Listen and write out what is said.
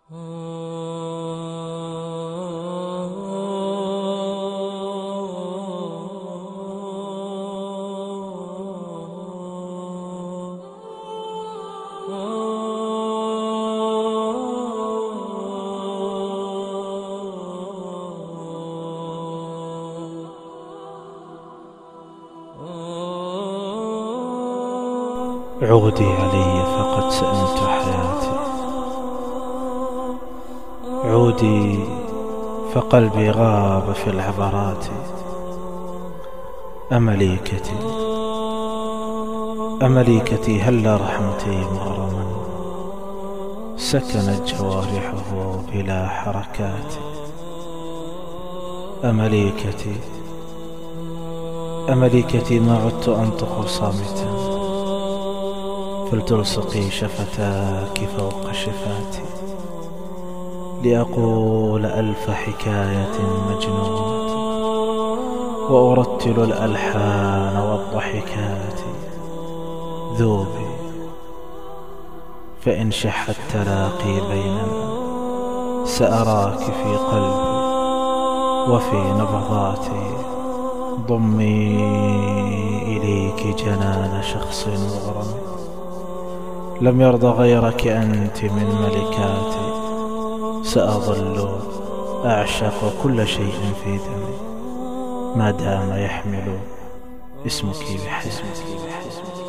عودي علي فقد سأمت حياتي، عودي فقلبي غاب في العبرات. أمليكتي أمليكتي هلا رحمتي مغرما، سكنت جوارحه بلا حركات. أمليكتي أمليكتي ما عدت أنطق صامتا، فلتلصقي شفتاك فوق شفاتي، لأقول ألف حكاية مجنونة، وأرتل الألحان والضحكات. ذوبي فإن شح التلاقي بيننا، سأراك في قلبي وفي نبضاتي. ضمي إليك جنان شخص مغرم، لم يرضى غيرك أنت من ملكاتي. سأظل أعشق كل شيء في دمي، ما دام يحمل اسمك بحياتي.